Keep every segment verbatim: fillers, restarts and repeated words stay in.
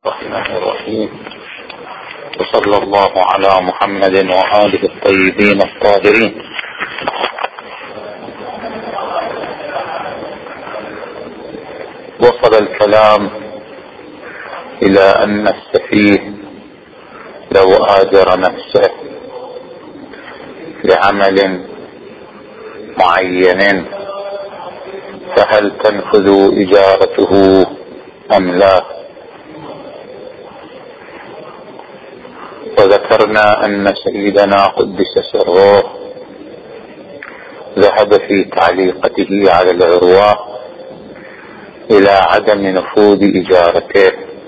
الرحمن الرحيم. وصلى الله على محمد وآله الطيبين الطاهرين. وصل الكلام إلى أن السفيه لو آجر نفسه لعمل معين فهل تنفذ إجارته أم لا؟ وذكرنا أن سيدنا قدس سره ذهب في تعليقته على العروة إلى عدم نفوذ إجارته،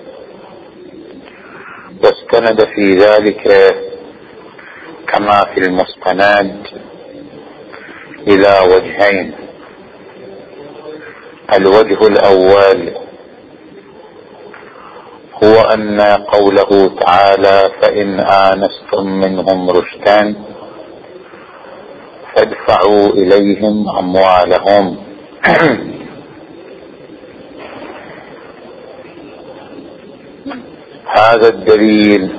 واستند في ذلك كما في المستند إلى وجهين. الوجه الأول هو أن قوله تعالى فإن آنستم منهم رشدا فادفعوا إليهم أموالهم، هذا الدليل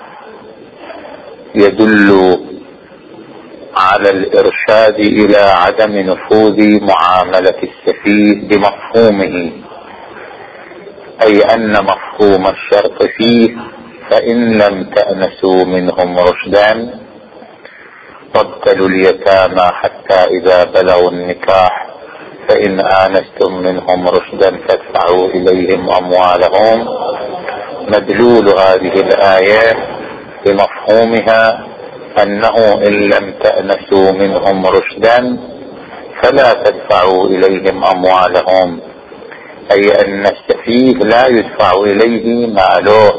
يدل على الإرشاد إلى عدم نفوذ معاملة السفيه بمفهومه، أي أن مفهوم الشرط فيه فإن لم تأنسوا منهم رشدا وابتلوا اليتامى حتى إذا بلغوا النكاح فإن آنستم منهم رشدا فادفعوا إليهم أموالهم. مدلول هذه الآية بمفهومها أنه إن لم تأنسوا منهم رشدا فلا تدفعوا إليهم أموالهم، أي أن السفيه لا يدفع إليه ماله.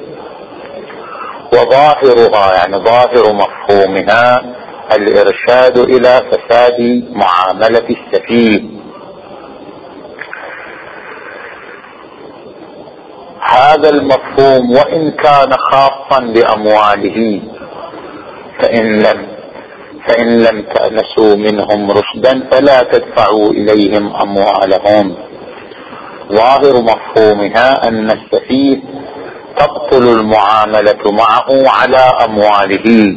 وظاهرها يعني ظاهر مفهومها الإرشاد إلى فساد معاملة السفيه. هذا المفهوم وإن كان خاصا بأمواله فإن لم فإن لم تأنسوا منهم رشدا فلا تدفعوا إليهم أموالهم، ظاهر مفهومها أن السفيه تبطل المعاملة معه على أمواله،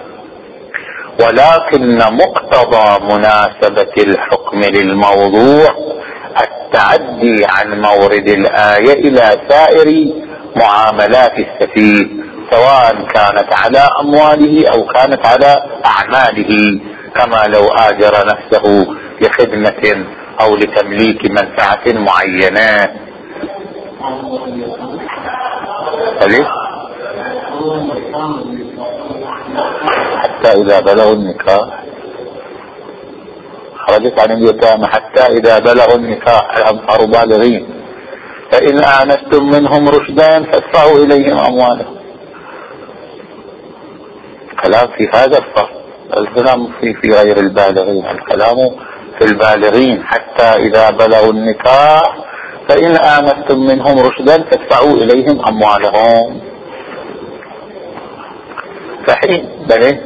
ولكن مقتضى مناسبة الحكم للموضوع التعدي عن مورد الآية إلى سائر معاملات السفيه سواء كانت على أمواله أو كانت على أعماله، كما لو آجر نفسه لخدمة أو لتمليك منفعة معينة. حتى إذا بلغوا النكاح خرجت عن اليتامى حتى إذا بلغوا النكاح الأنصار بالغين فإن آنستم منهم رشدا فادفعوا إليهم أموالهم. الكلام في هذا الفصل، الكلام في في غير البالغين، الكلام في البالغين حتى إذا بلغوا النكاح فإن آنستم منهم رشدا فادفعوا إليهم أموالهم. صحيح بلى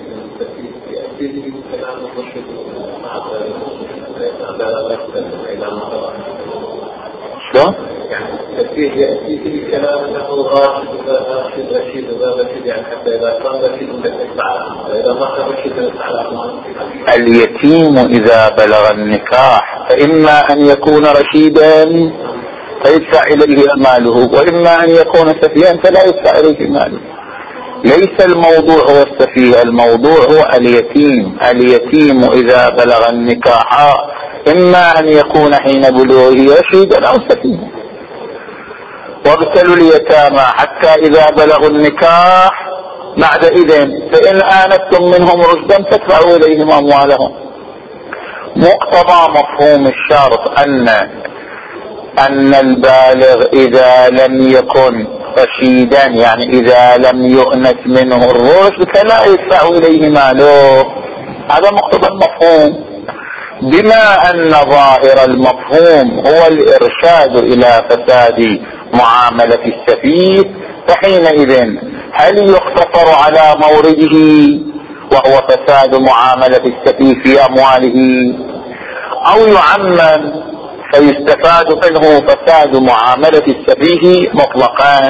شلون؟ يعني يأتي في الكلام أنه راشد راشد رشيد رشيد يعني حتى إذا كان رشيد يدفع، إذا ما كان رشيد يدفع. اليتيم إذا بلغ النكاح فإما أن يكون رشيدا فيدفع إليه ماله، وإما أن يكون سفيها فلا يدفع إليه ماله. ليس الموضوع هو السفيه، الموضوع هو اليتيم. اليتيم إذا بلغ النكاح إما أن يكون حين بلوغه رشيدا أو سفيها. وابتلوا اليتامى حتى إذا بلغوا النكاح بعد إذن فإن آنستم منهم رشدا فادفعوا إليهم أموالهم. مقتضى مفهوم الشرط أن أن البالغ إذا لم يكن رشيدا يعني إذا لم يؤنس منه الرشد فلا يدفع إليه ماله. هذا مقتضى المفهوم. بما أن ظاهر المفهوم هو الإرشاد إلى فساد معاملة السفيه فحينئذ هل يقتصر على مورده وهو فساد معاملة السفيه في أمواله، أو يعمم فيستفاد منه فساد معاملة السفيه مطلقا.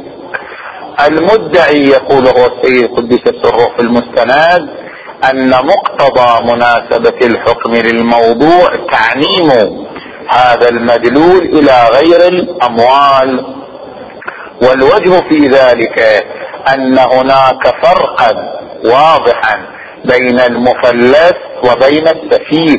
المدعي يقول هو السيد قدس سره في المستند أن مقتضى مناسبة الحكم للموضوع تعميم هذا المدلول إلى غير الأموال، والوجه في ذلك أن هناك فرقا واضحا بين المفلس وبين السفيه.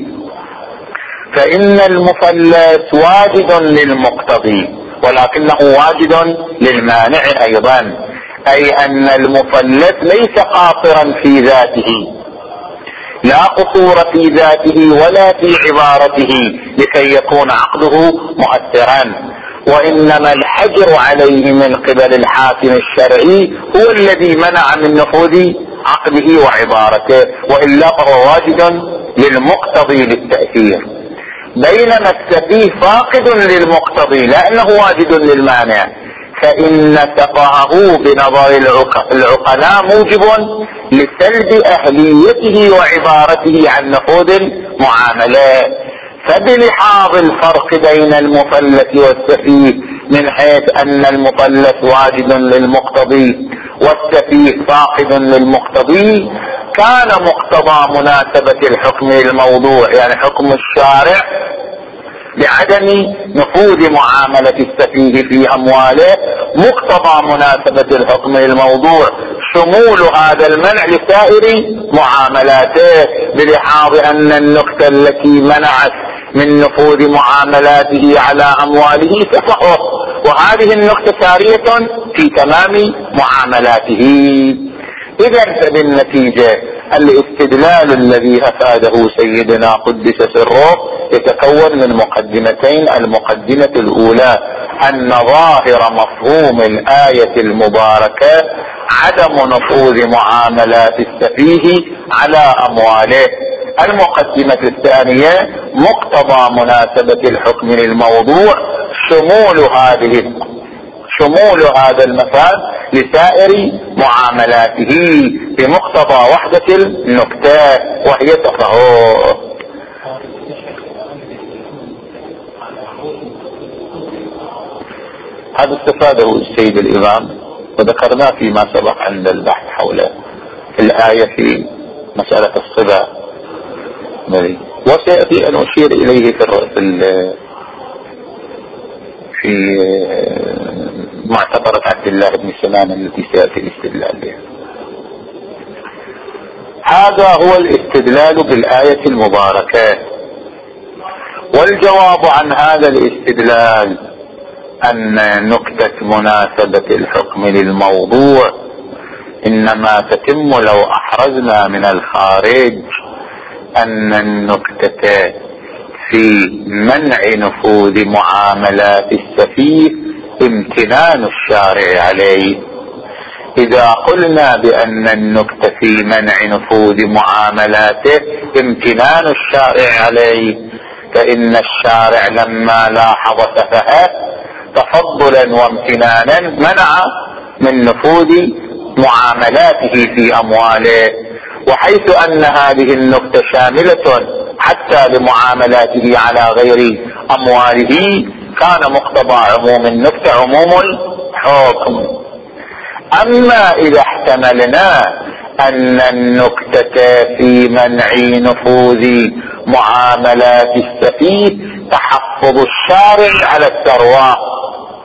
فإن المفلس واجد للمقتضي ولكنه واجد للمانع أيضا، أي أن المفلس ليس قاصرا في ذاته، لا قصور في ذاته ولا في عبارته لكي يكون عقده مؤثرا، وإنما الحجر عليه من قبل الحاكم الشرعي هو الذي منع من نفوذ عقده وعبارته، وإلا فهو واجد للمقتضي للتأثير. بينما السفيه فاقد للمقتضي لأنه واجد للمانع، فإن سفهه بنظر العقلاء موجب لسلب أهليته وعبارته عن نفوذ المعاملات. فبلحاظ الفرق بين المفلس والسفيه من حيث أن المفلس واجد للمقتضي والسفيه فاقد للمقتضي، كان مقتضى مناسبة الحكم للموضوع يعني حكم الشارع بعدم نفوذ معاملة السفيه في أمواله، مقتضى مناسبة الحكم للموضوع شمول هذا المنع لسائر معاملاته، بلحاظ أن النكتة التي منعت من نفوذ معاملاته على أمواله سفهه، وهذه النكتة سارية في تمام معاملاته. إذا فبالنتيجة الاستدلال الذي أفاده سيدنا قدس سره يتكون من مقدمتين. المقدمة الأولى أن ظاهر مفهوم الآية المباركة عدم نفوذ معاملات السفيه على أمواله. المقدمة الثانية مقتضى مناسبة الحكم للموضوع شمول هذه شمول هذا المفاد لسائر معاملاته بمقتضى وحدة النكتة وهي تفهه. هذا استفاده السيد الإمام وذكرناه فيما سبق عند البحث حول الآية في مسألة الصبا، وسيأتي أن أشير إليه في في معتبرة عبد الله بن سنان التي سيأتي الاستدلال بها. هذا هو الاستدلال بالآية المباركة، والجواب عن هذا الاستدلال أن نكتة مناسبة الحكم للموضوع إنما تتم لو أحرزنا من الخارج أن النكتة في منع نفوذ معاملات السفيه امتنان الشارع عليه. إذا قلنا بأن النكتة في منع نفوذ معاملاته امتنان الشارع عليه، فإن الشارع لما لاحظ سفهه تفضلا وامتنانا منع من نفوذ معاملاته في أمواله، وحيث أن هذه النكتة شاملة حتى لمعاملاته على غير أمواله كان مقتضى عموم النكتة عموم الحكم. أما إذا احتملنا أن النكتة في منع نفوذ معاملات السفيه تحفظ الشارع على الثروة،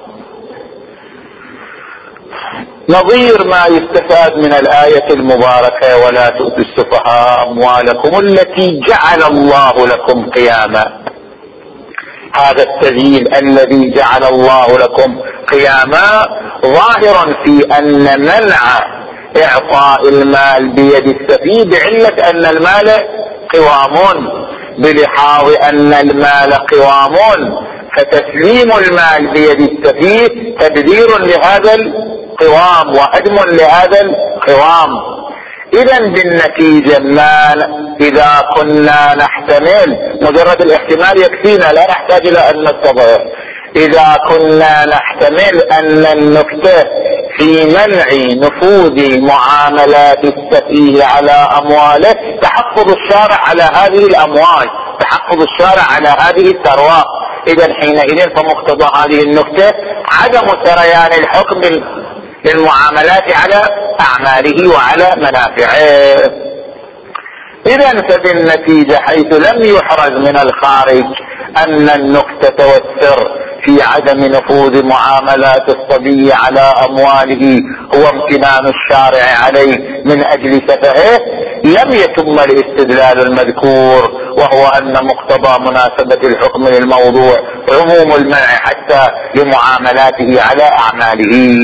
نظير ما يستفاد من الآية المباركة ولا تؤتوا السفهاء أموالكم التي جعل الله لكم قياما. هذا التذييل الذي جعل الله لكم قياما ظاهر في أن منع إعطاء المال بيد السفيه بعلة أن المال قوام، بلحاظ أن المال قوام فتسليم المال بيد السفيه تبذير لهذا القوام وهدم لهذا القوام. إذا بالنتيجة ما إذا كنا نحتمل مجرد الاحتمال يكفينا، لا نحتاج إلى أن نتضح. إذا كنا نحتمل أن النكتة في منع نفوذ معاملات السفيه على أمواله تحفظ الشارع على هذه الأموال، تحفظ الشارع على هذه الثروات، إذا حينئذ فمقتضى هذه النكتة عدم سريان الحكم للمعاملات على أعماله وعلى منافعه. إذا فبالنتيجة حيث لم يحرز من الخارج أن النكتة والسر في عدم نفوذ معاملات الصبي على أمواله هو امتنان الشارع عليه من أجل سفهه، لم يتم الاستدلال المذكور، وهو أن مقتضى مناسبة الحكم للموضوع عموم المنع حتى لمعاملاته على أعماله.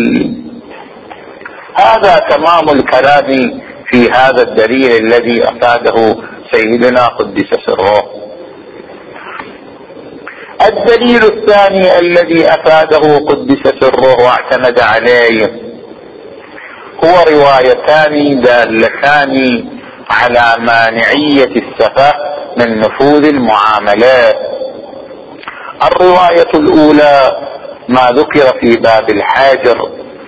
هذا تمام الكلام في هذا الدليل الذي أفاده سيدنا قدس سره. الدليل الثاني الذي أفاده قدس سره واعتمد عليه هو روايتان دالتان على مانعية السفه من نفوذ المعاملات. الرواية الأولى ما ذكر في باب الحاجر،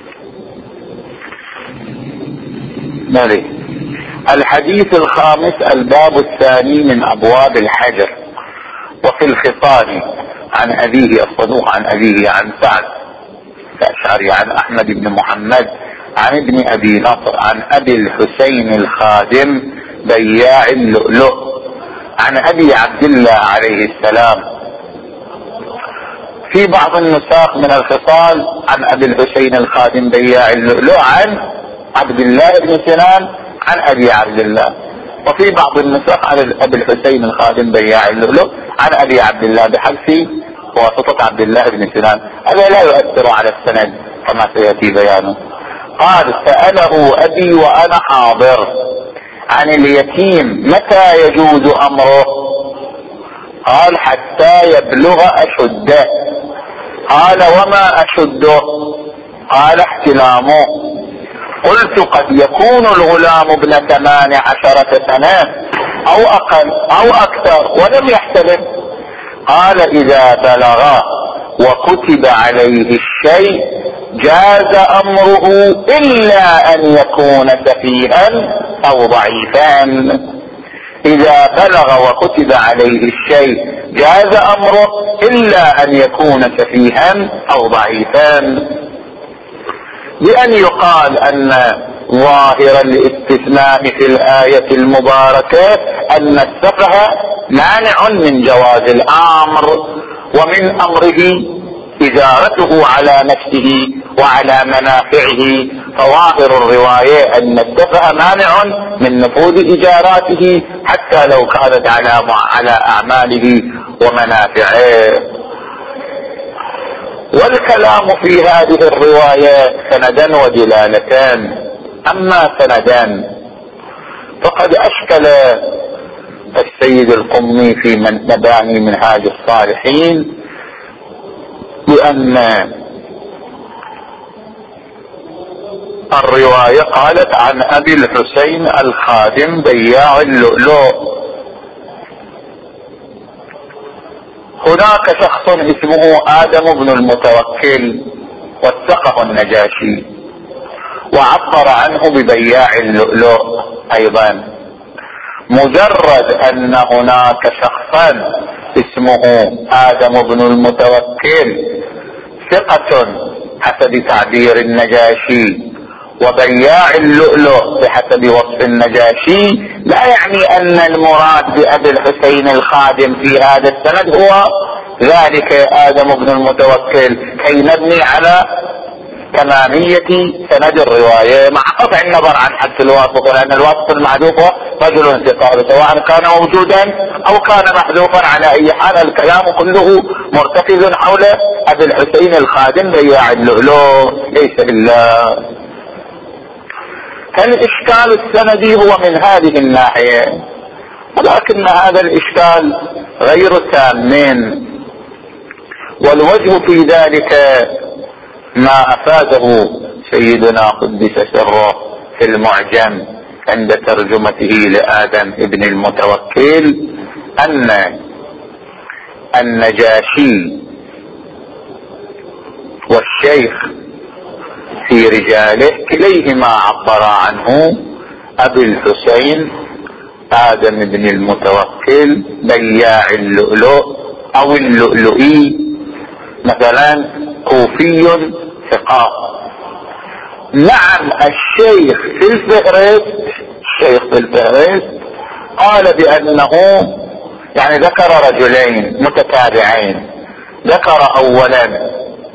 الحديث الخامس الباب الثاني من أبواب الحجر. وفي الخصال عن أبيه الصدوق عن أبيه عن سعد الأشعري عن أحمد بن محمد عن ابن أبي نصر عن أبي الحسين الخادم بياع اللؤلؤ عن أبي عبد الله عليه السلام. في بعض النساخ من الخصال عن أبي الحسين الخادم بياع اللؤلؤ عن عبد الله بن سنان عن أبي عبد الله، وفي بعض النسخ عن أبي الحسين الخادم بياع اللؤلؤ عن أبي عبد الله بحذف واسطة عبد الله بن سنان. هذا لا يؤثر على السند كما سيأتي بيانه. قال سأله أبي وأنا حاضر عن اليتيم متى يجوز أمره؟ قال حتى يبلغ أشده. قال وما أشده؟ قال احتلامه. قلت قد يكون الغلام ابن ثمان عشرة سنة أو أقل أو أكثر ولم يحتلم. قال إذا بلغ وكتب عليه الشيء جاز أمره إلا أن يكون سفيها أو ضعيفا. إذا بلغ وكتب عليه الشيء جاز أمره إلا أن يكون سفيها أو ضعيفا، بأن يقال أن ظاهر الاستثناء في الآية المباركة أن السفه مانع من جواز الأمر، ومن أمره إجارته على نفسه وعلى منافعه، فظاهر الرواية أن السفه مانع من نفوذ إجاراته حتى لو كانت على على أعماله ومنافعه. والكلام في هذه الرواية سندا ودلالتان. أما سندان فقد أشكل السيد القمي في مباني منهاج الصالحين بأن الرواية قالت عن أبي الحسين الخادم بياع اللؤلؤ. هناك شخص اسمه آدم بن المتوكل وثقه النجاشي وعبر عنه ببياع اللؤلؤ أيضا. مجرد أن هناك شخصا اسمه آدم بن المتوكل ثقة حسب تعبير النجاشي وبياع اللؤلؤ بحسب وصف النجاشي، لا يعني أن المراد بأبي الحسين الخادم في هذا السند هو ذلك آدم بن المتوكل، كي نبني على تمامية سند الرواية مع قطع النظر عن حذف الواسطة، لأن الواسطة المحذوف رجل ثقة سواء كان موجودا أو كان محذوفا. على أي حال الكلام كله مرتكز حول أبي الحسين الخادم بياع اللؤلؤ ليس إلا. فالإشكال السندي هو من هذه الناحية، ولكن هذا الإشكال غير تام، والوجه في ذلك ما أفاده سيدنا قدس سره في المعجم عند ترجمته لآدم ابن المتوكل أن النجاشي والشيخ في رجاله كليهما عبر عنه أبي الحسين آدم بن المتوكل بياع اللؤلؤ او اللؤلؤي مثلا كوفي ثقة. نعم الشيخ في الفهرست الشيخ في الفهرست قال بأنه يعني ذكر رجلين متتابعين. ذكر اولا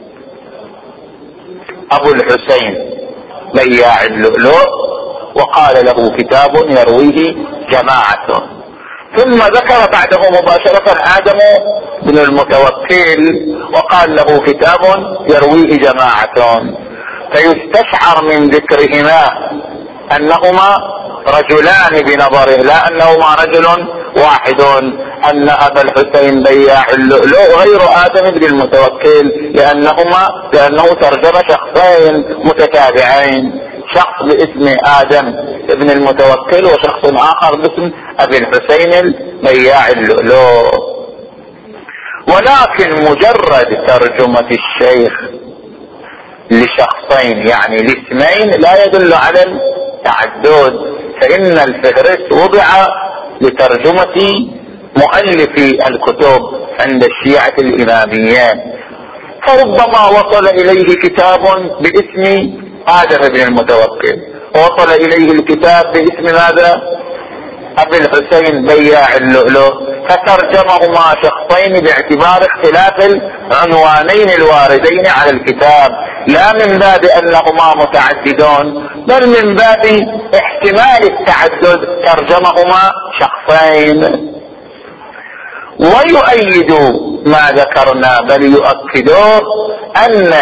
ابو الحسين بياع اللؤلؤ وقال له كتاب يرويه جماعة، ثم ذكر بعده مباشرة آدم بن المتوكل وقال له كتاب يرويه جماعة. فيستشعر من ذكرهما أنهما رجلان بنظره لا أنهما رجل واحد، أن أبا الحسين بياع اللؤلؤ غير آدم بن المتوكل، لأنهما لأنه ترجم شخصين متتابعين، شخص باسم آدم بن المتوكل وشخص آخر باسم أبي الحسين بياع اللؤلؤ. ولكن مجرد ترجمة الشيخ لشخصين يعني لاسمين لا يدل على التعدد، فإن الفهرست وضع لترجمة مؤلفي الكتب عند الشيعة الإمامية، فربما وصل إليه كتاب باسم آدم بن المتوكل ووصل إليه الكتاب باسم ماذا؟ أبي الحسين بياع اللؤلؤ، فترجمهما شخصين باعتبار اختلاف العنوانين الواردين على الكتاب، لا من باب أنهما متعددون بل من باب احتمال التعدد ترجمهما شخصين. ويؤيد ما ذكرنا بل يؤكدون أن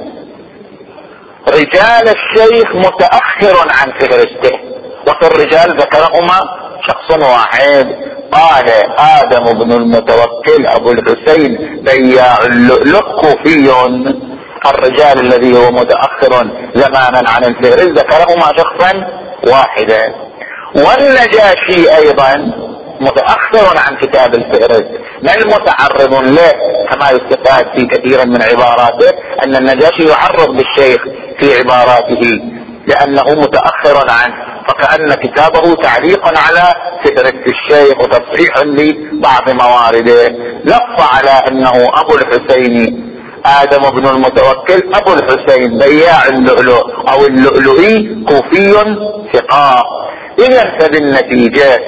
رجال الشيخ متأخر عن فهرسته، وفي الرجال ذكرهما شخص واحد. قال آدم بن المتوكل أبو الحسين بياع اللؤلؤ كوفي، الرجال الذي هو متأخر زمانا عن الفهرس ذكرهما شخصا واحدا. والنجاشي أيضا متأخر عن كتاب الفهرس بل متعرض له، كما يستفاد في كثيرا من عباراته أن النجاشي يعرض بالشيخ في عباراته لأنه متأخر عنه، فكأن كتابه تعليق على فهرس الشيخ وتصحيح لبعض موارده. نص على أنه أبو الحسين آدم بن المتوكل أبو الحسين بياع اللؤلؤ أو اللؤلؤي كوفي ثقة. إذا فبالنتيجة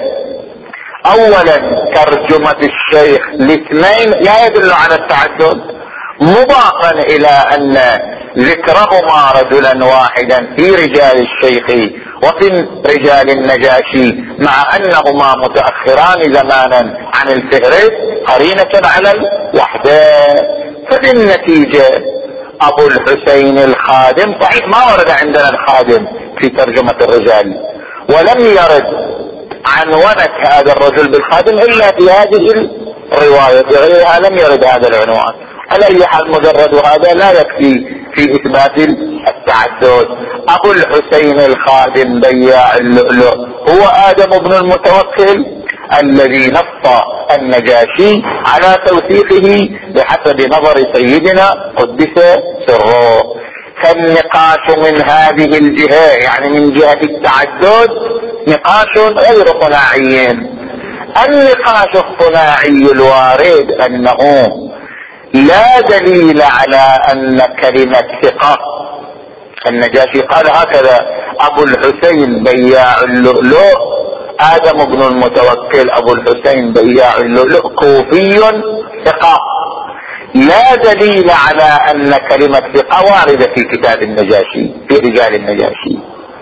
أولا ترجمة الشيخ لاثنين لا يدل على التعدد، مضافا إلى أن ذكرهما رجلا واحدا في رجال الشيخ وفي رجال النجاشي مع أنهما متأخران زمانا عن الفهرس قرينة على الوحدة. فبالنتيجة أبو الحسين الخادم صحيح ما ورد عندنا الخادم في ترجمة الرجال، ولم يرد عنونة هذا الرجل بالخادم إلا في هذه الرواية، في غيرها لم يرد هذا العنوان. على أي حال مجرد هذا لا يكفي في إثبات التعدد. أبو الحسين الخادم بياع اللؤلؤ هو آدم بن المتوكل الذي نص النجاشي على توثيقه بحسب نظر سيدنا قدس سره. فالنقاش من هذه الجهة يعني من جهة التعدد نقاش غير صناعي. النقاش الصناعي الوارد أنه لا دليل على أن كلمة ثقة، النجاشي قال هكذا أبو الحسين بياع اللؤلؤ آدم بن المتوكل أبو الحسين بياع اللؤلؤ كوفي ثقة، لا دليل على أن كلمة ثقة واردة في كتاب النجاشي في رجال النجاشي.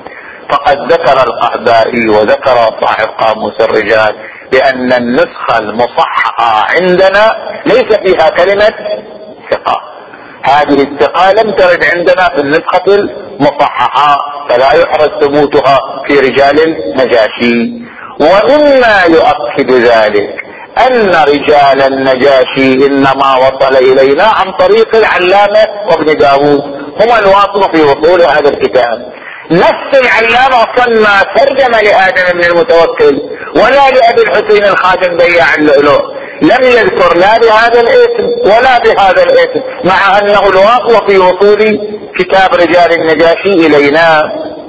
فقد ذكر القحبائي وذكر صاحب قاموس الرجال بأن النسخة المصححة عندنا ليس فيها كلمة ثقة، هذه الثقة لم ترد عندنا في النسخة المصححة فلا يحرز ثبوتها في رجال النجاشي. ومما يؤكد ذلك أن رجال النجاشي إنما وصل إلينا عن طريق العلامة وابن داود، هم الواصل في وصول هذا الكتاب. نفس العلامة أصلا ما ترجم لآدم بن المتوكل ولا لأبي الحسين الخادم بياع اللؤلؤ، لم يذكر لا بهذا الاسم ولا بهذا الاسم، مع أنه الواصل في وصول كتاب رجال النجاشي إلينا.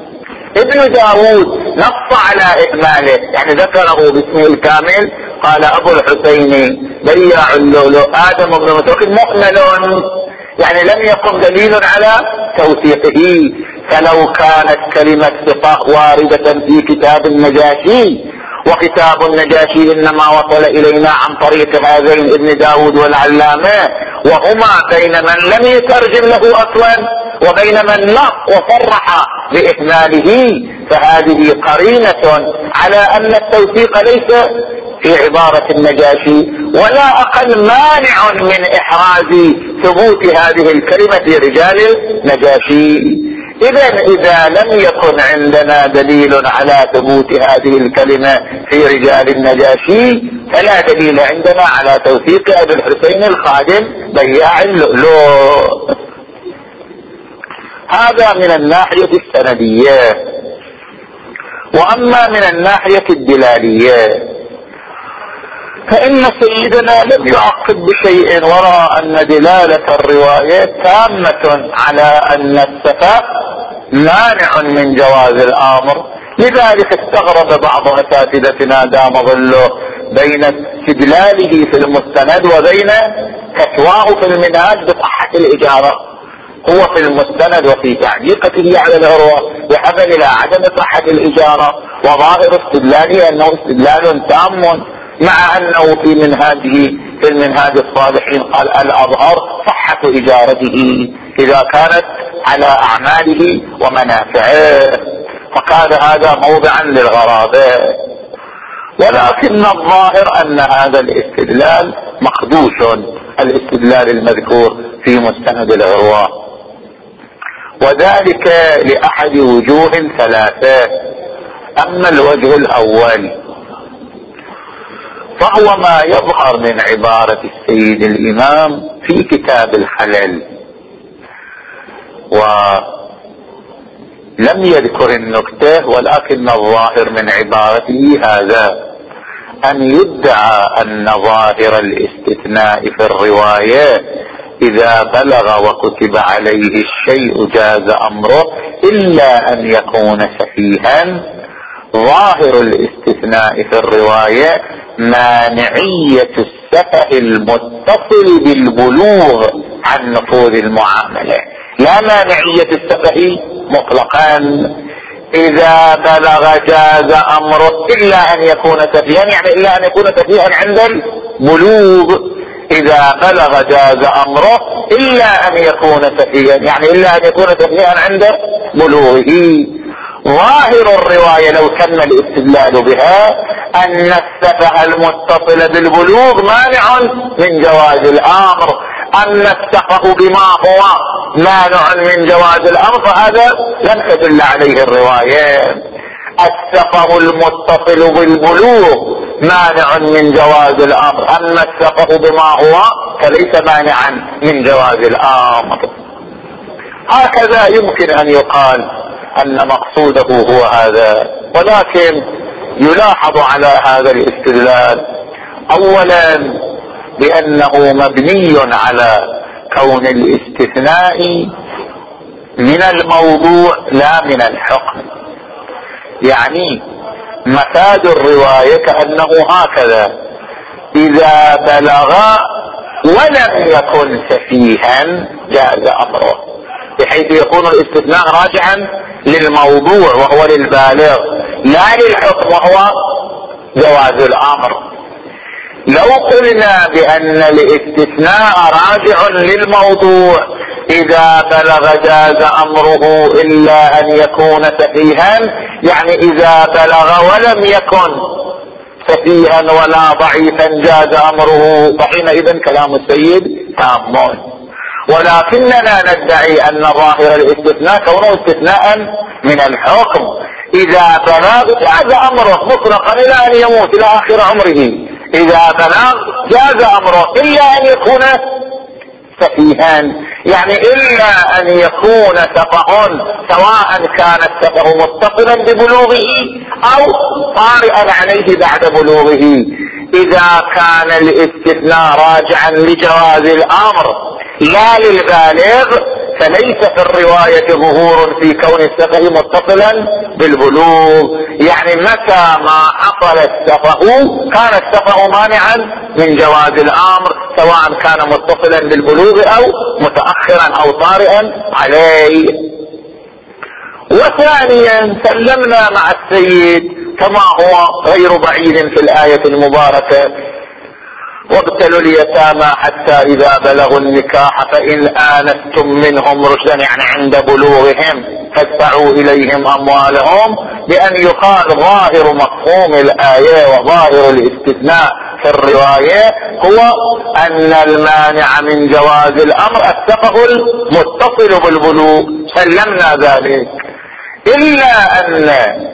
ابن داود نص على إكماله، يعني ذكره باسمه الكامل، قال أبو الحسين بياع اللؤلؤ آدم بن متوكل مؤمن، يعني لم يكن دليل على توثيقه. فلو كانت كلمة ثقة واردة في كتاب النجاشي، وكتاب النجاشي إنما وصل إلينا عن طريق هذين ابن داود والعلامة، وهما بين من لم يترجم له أصلا وبين من نص وصرح بإهماله، فهذه قرينة على أن التوثيق ليس في عبارة النجاشي، ولا أقل مانع من إحراز ثبوت هذه الكلمة في رجال النجاشي. إذا إذا لم يكن عندنا دليل على ثبوت هذه الكلمة في رجال النجاشي، فلا دليل عندنا على توثيق أبي الحسين الخادم بياع اللؤلؤ. هذا من الناحية السندية. وأما من الناحية الدلالية فإن سيدنا لم يعقب بشيء وراء أن دلالة الروايات تامة على أن السفاء مانع من جواز الأمر. لذلك استغرب بعض أساتذتنا دام ظله بين استدلاله في المستند وبين فتواه في المنهاج بصحة الإجارة. هو في المستند وفي تعليقته على العروة يحمل إلى عدم صحة الإجارة، وظاهر استدلاله أنه استدلال تام، مع أنه في منهاجه في المنهاج الصالحين قال الأظهر صحة إجارته إذا كانت على أعماله ومنافعه، فكان هذا موضعا للغرابة. ولكن الظاهر أن هذا الاستدلال مخدوش، الاستدلال المذكور في مستند العروة، وذلك لأحد وجوه ثلاثة. أما الوجه الأول فهو ما يظهر من عبارة السيد الإمام في كتاب الخلل، ولم يذكر النكتة، ولكن الظاهر من عبارته هذا: أن يدعى أن ظاهر الاستثناء في الرواية إذا بلغ وكتب عليه الشيء جاز أمره إلا أن يكون سفيها. ظاهر الاستثناء في الرواية مانعية السفه المتصل بالبلوغ عن نفوذ المعاملة، لا مانعية السفه مطلقا. إذا بلغ جاز أمره إلا أن يكون سفيها، يعني إلا أن يكون سفيها عند البلوغ. إذا بلغ جاز أمره إلا أن يكون سفيها، يعني إلا أن يكون سفيها عند بلوغه. ظاهر الرواية لو تم الاستدلال بها أن السفه المتصل بالبلوغ مانع من جواز الأمر. أن السفه بما هو مانع من جواز الأمر فهذا لم تدل عليه الرواية. السفه المتصل بالبلوغ مانع من جواز الأمر، أما السفه بما هو فليس مانعا من جواز الأمر. هكذا يمكن أن يقال أن مقصوده هو هذا. ولكن يلاحظ على هذا الاستدلال أولا بأنه مبني على كون الاستثناء من الموضوع لا من الحكم. يعني مفاد الرواية كأنه هكذا: إذا بلغ ولم يكن سفيها جاز أمره، بحيث يكون الاستثناء راجعا للموضوع وهو للبالغ لا للحكم وهو جواز الأمر. لو قلنا بأن الاستثناء راجع للموضوع إذا بلغ جاز أمره إلا أن يكون سفيها، يعني إذا بلغ ولم يكن سفيها ولا ضعيفا جاز أمره، فحينئذ كلام السيد تام. ولكننا ندعي أن ظاهر الاستثناء كونه استثناء من الحكم. إذا بلغ جاز أمره مطلقا إلى أن يموت إلى آخر عمره، إذا بلغ جاز أمره إلا أن يكون سفيها، يعني إلا أن يكون سفه سواء كان السفه متصلا ببلوغه أو طارئا عليه بعد بلوغه. إذا كان الاستثناء راجعا لجواز الأمر لا للبالغ فليس في الرواية ظهور في كون السفه متصلا بالبلوغ. يعني متى ما حصل السفه كان السفه مانعا من جواز الامر، سواء كان متصلا بالبلوغ او متأخرا او طارئا عليه. وثانيا سلمنا مع السيد كما هو غير بعيد في الآية المباركة: وابتلوا اليتامى حتى إذا بلغوا النكاح فإن آنستم منهم رشدا، يعني عند بلوغهم فادفعوا إليهم أموالهم، بأن يقال ظاهر مفهوم الآية وظاهر الاستثناء في الرواية هو أن المانع من جواز الأمر السفه المتصل بالبلوغ، سلمنا ذلك. إلا أن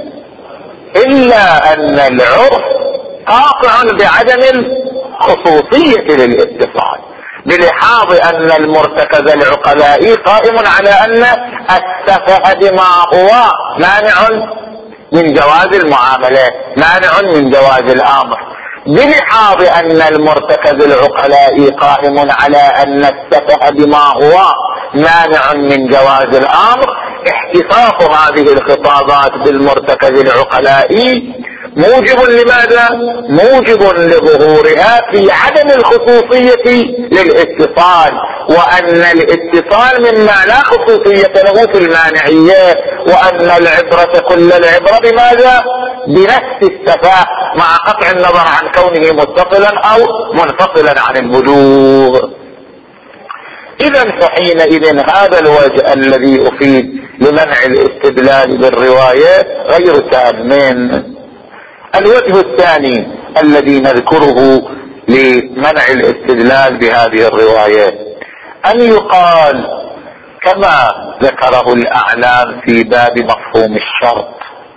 إلا أن العرف قاطع بعدم الخصوصية للاتصال، بلحاظ أن المرتكز العقلائي قائم على أن السفه بما هو مانع من جواز المعاملات، مانع من جواز الأمر، بلحاظ أن المرتكز العقلائي قائم على أن السفه بما هو مانع من جواز الأمر. احتفاظ هذه الخطابات بالمرتكز العقلائي موجب لماذا؟ موجب لظهورها في عدم الخصوصية للاتصال، وأن الاتصال مما لا خصوصية له في المانعية، وأن العبرة كل العبرة بماذا؟ بنفس السفاء، مع قطع النظر عن كونه متصلا أو منفصلا عن البلوغ. إذا فحينئذ هذا الوجه الذي أفيد لمنع الاستدلال بالروايات غير تام. الوجه الثاني الذي نذكره لمنع الاستدلال بهذه الروايات أن يقال كما ذكره الأعلام في باب مفهوم الشرط،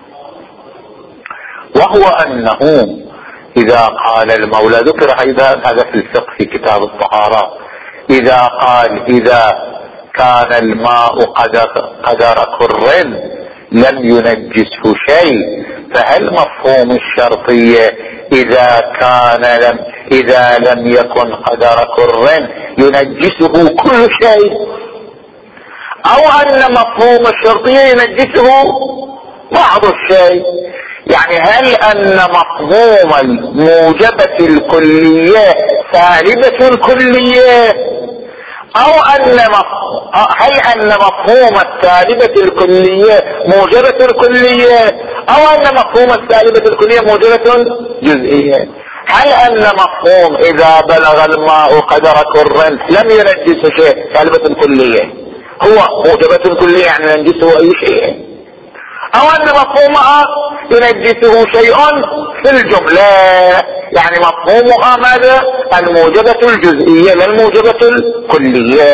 وهو أنه إذا قال المولى، ذكر أيضا هذا في الفقه في كتاب الطهارة، إذا قال إذا كان الماء قدر, قدر كر لم ينجسه شيء، فهل مفهوم الشرطية إذا كان لم إذا لم يكن قدر كر ينجسه كل شيء، أو أن مفهوم الشرطية ينجسه بعض الشيء؟ يعني هل أن مفهوم الموجبة الكلية سالبة الكلية، أو أن هل أن مفهوم السالبة الكلية موجبة الكلية، أو أن مفهوم السالبة الكلية موجبة جزئية؟ هل أن مفهوم إذا بلغ الماء قدر كر لم ينجسه شيء سالبة الكلية هو موجبة الكلية يعني ينجسه أي شيء، أو أن مفهومها ينجسه شيء في الجملة، يعني مفهومها ماذا؟ الموجبة الجزئية لا الموجبة الكلية.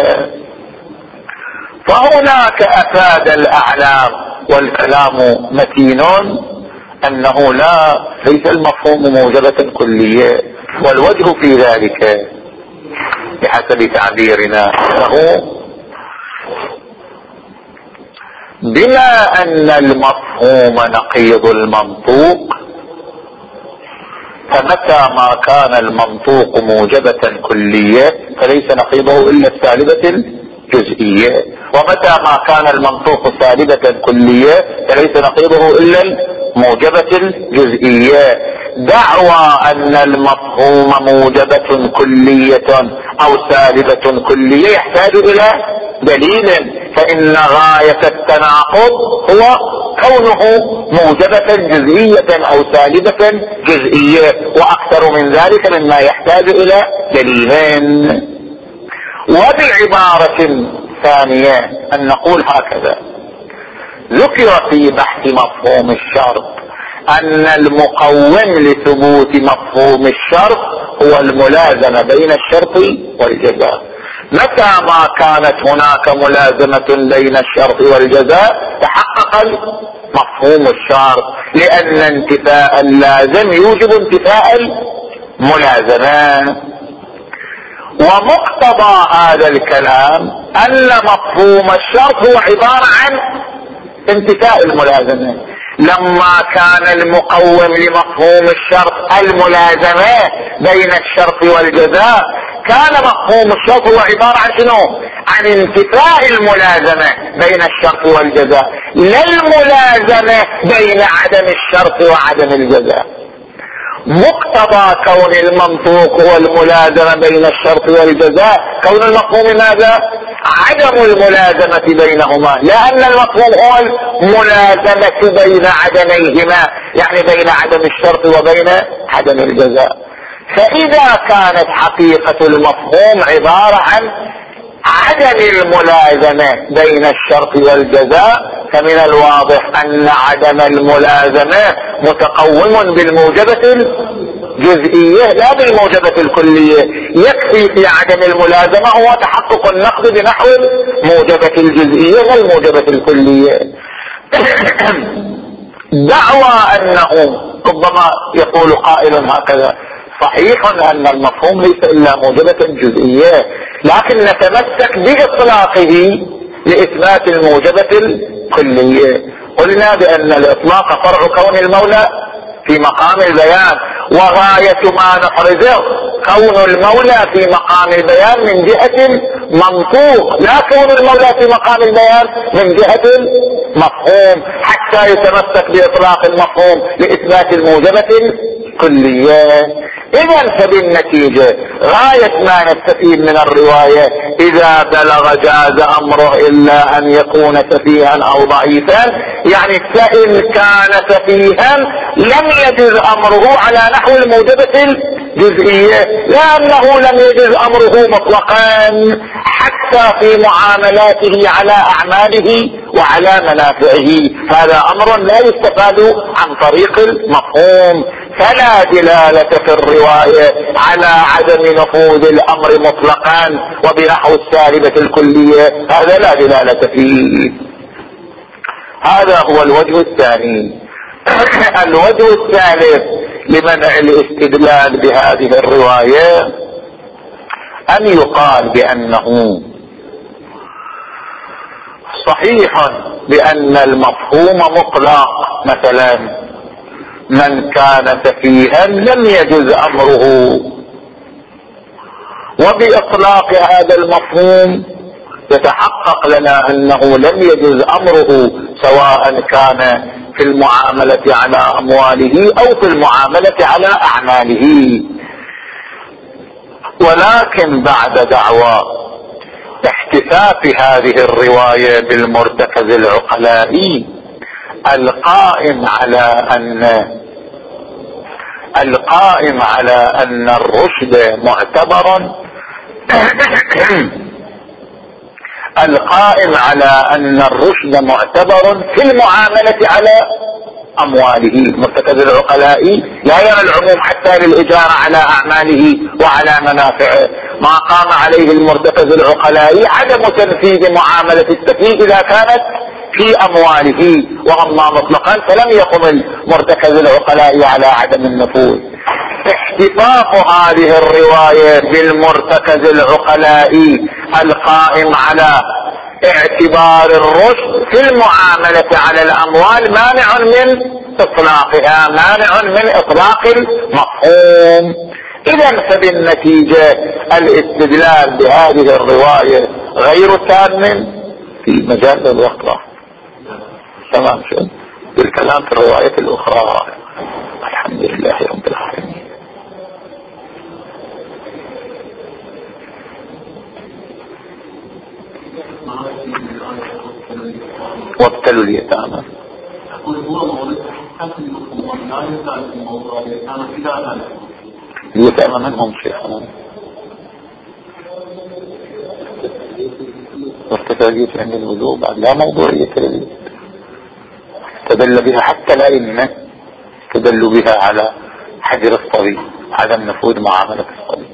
فهناك أفاد الأعلام والكلام متين أنه لا ليس المفهوم موجبة كلية، والوجه في ذلك بحسب تعبيرنا أنه بما أن المفهوم نقيض المنطوق، فمتى ما كان المنطوق موجبة كلية فليس نقيضه إلا السالبة الجزئية، ومتى ما كان المنطوق سالبة كلية فليس نقيضه إلا الموجبة الجزئية. دعوى أن المفهوم موجبة كلية أو سالبة كلية يحتاج إلى دليل، فإن غاية التناقض هو كونه موجبة جزئية أو سالبة جزئية، وأكثر من ذلك مما يحتاج إلى دليلين. وبعبارة ثانية أن نقول هكذا: ذكر في بحث مفهوم الشرط أن المقوم لثبوت مفهوم الشرط هو الملازمة بين الشرط والجزاء. متى ما كانت هناك ملازمة بين الشرط والجزاء تحقق مفهوم الشرط، لأن انتفاء اللازم يوجب انتفاء الملازمة. ومقتضى هذا الكلام أن مفهوم الشرط هو عبارة عن انتفاء الملازمة. لما كان المقوم لمفهوم الشرط الملازمة بين الشرط والجزاء، كان مفهوم الشرط هو عبارة عن شنو؟ عن انتفاء الملازمة بين الشرط والجزاء، لا الملازمة بين عدم الشرط وعدم الجزاء. مقتضى كون المنطوق هو الملازمة بين الشرط والجزاء، كون المفهوم ماذا؟ عدم الملازمة بينهما، لأن المفهوم هو الملازمة بين عدميهما، يعني بين عدم الشرط وبين عدم الجزاء. فإذا كانت حقيقة المفهوم عبارة عن عدم الملازمة بين الشرط والجزاء، فمن الواضح أن عدم الملازمة متقوم بالموجبة الجزئية لا بالموجبة الكلية. يكفي في عدم الملازمة هو تحقق النقد بنحو الموجبة الجزئية لا الموجبة الكلية. دعوى أنه ربما يقول قائل هكذا: صحيح أن المفهوم ليس إلا موجبة جزئية، لكن نتمسك بإطلاقه لإثبات الموجبة الكلية. قلنا بأن الإطلاق فرع كون المولى في مقام البيان، وغاية ما نحرزه كون المولى في مقام البيان من جهة المنطوق، لا كون المولى في مقام البيان من جهة المفهوم، حتى يتمسك بإطلاق المفهوم لإثبات الموجبة الكلية. إذا فبالنتيجة غاية ما نستفيد من الرواية: إذا بلغ جاز أمره إلا أن يكون سفيها أو ضعيفا، يعني فإن كان سفيها لم يجز أمره على نحو الموجبة الجزئية، لأنه لم يجز أمره مطلقا حتى في معاملاته على أعماله وعلى منافعه. هذا أمر لا يستفاد عن طريق المفهوم، فلا دلالة في الرواية على عدم نفوذ الأمر مطلقا وبنحو السالبة الكلية، هذا لا دلالة فيه. هذا هو الوجه الثاني. الوجه الثالث لمنع الاستدلال بهذه الرواية أن يقال بأنه صحيح بأن المفهوم مطلق، مثلا من كان سفيها لم يجز أمره، وبإطلاق هذا المفهوم يتحقق لنا أنه لم يجز أمره سواء كان في المعاملة على أمواله أو في المعاملة على أعماله. ولكن بعد دعوى احتفاف هذه الرواية بالمرتكز العقلائي القائم على أن القائم على أن الرشد معتبر القائم على أن الرشد معتبر في المعاملة على أمواله. مرتكز العقلائي لا يرى العموم حتى للإجارة على أعماله وعلى منافعه. ما قام عليه المرتكز العقلائي عدم تنفيذ معاملة السفيه إذا كانت في أمواله وأما مطلقا، فلم يقم المرتكز العقلائي على عدم النفوذ. احتفاظ هذه الرواية بالمرتكز العقلائي القائم على اعتبار الرشد في المعاملة على الأموال مانع من إطلاقها، مانع من إطلاق المفهوم. إذا فبالنتيجة الاستدلال بهذه الرواية غير تام في مجال الوقت. تمام شو بالكلام في الرواية الأخرى. الحمد لله رب العالمين. وابتلوا اليتامى. اليتامى من هم شيخنا؟ والتفاجيت عند الوضوء بعد لا موضوعية اليد استدل بها حتى الأئمة، استدلوا بها على حجر الصبي، عدم نفوذ معاملة الصبي.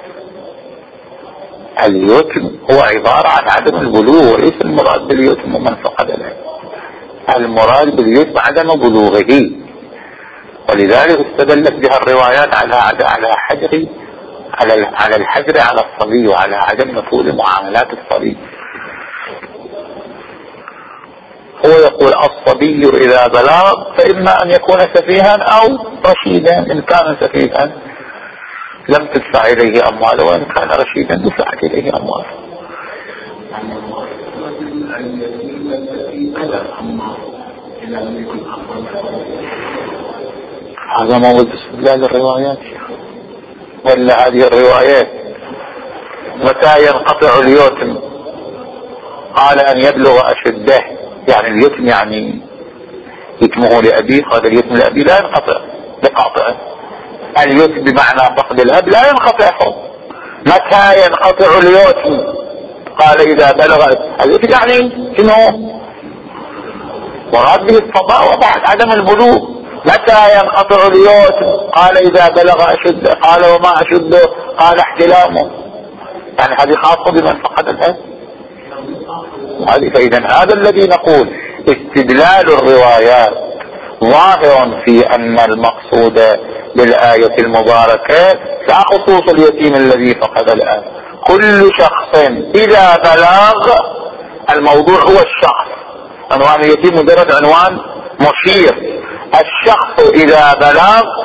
اليتم هو عبارة عن عدم البلوغ، وليس المراد باليتم من فقد له، المراد باليتم عدم بلوغه، ولذلك استدلت بها الروايات على على حجر على على الحجر على الصبي وعلى عدم نفوذ معاملات الصبي. هو يقول الصبي إذا بلغ فإما أن يكون سفيها أو رشيدا. إن كان سفيها لم تدفع إليه أمواله، وإن كان رشيدا دفعت إليه أمواله. هذا موضوع استدلال الروايات، ولا هذه الروايات متى ينقطع اليتم؟ قال أن يبلغ أشده، يعني اليتم يعني يتمه لأبيه، قال اليتم لأبيه لا ينقطع بقاطعه. اليتم بمعنى فقد الأب لا ينقطع. متى ينقطع اليتم؟ قال إذا بلغ اليتم، يعني شنو مراد به الصبا وبعد عدم البلوغ. متى ينقطع اليتم؟ قال إذا بلغ أشده. قال وما أشده؟ قال احتلامه، يعني هذه خاصة بمن فقد الأب. فإذا هذا الذي نقول استدلال الروايات ظاهر في أن المقصود بالآية المباركة لا خصوص اليتيم الذي فقد الأب. كل شخص إذا بلغ، الموضوع هو الشخص، عنوان اليتيم مجرد عنوان مشير. الشخص إذا بلغ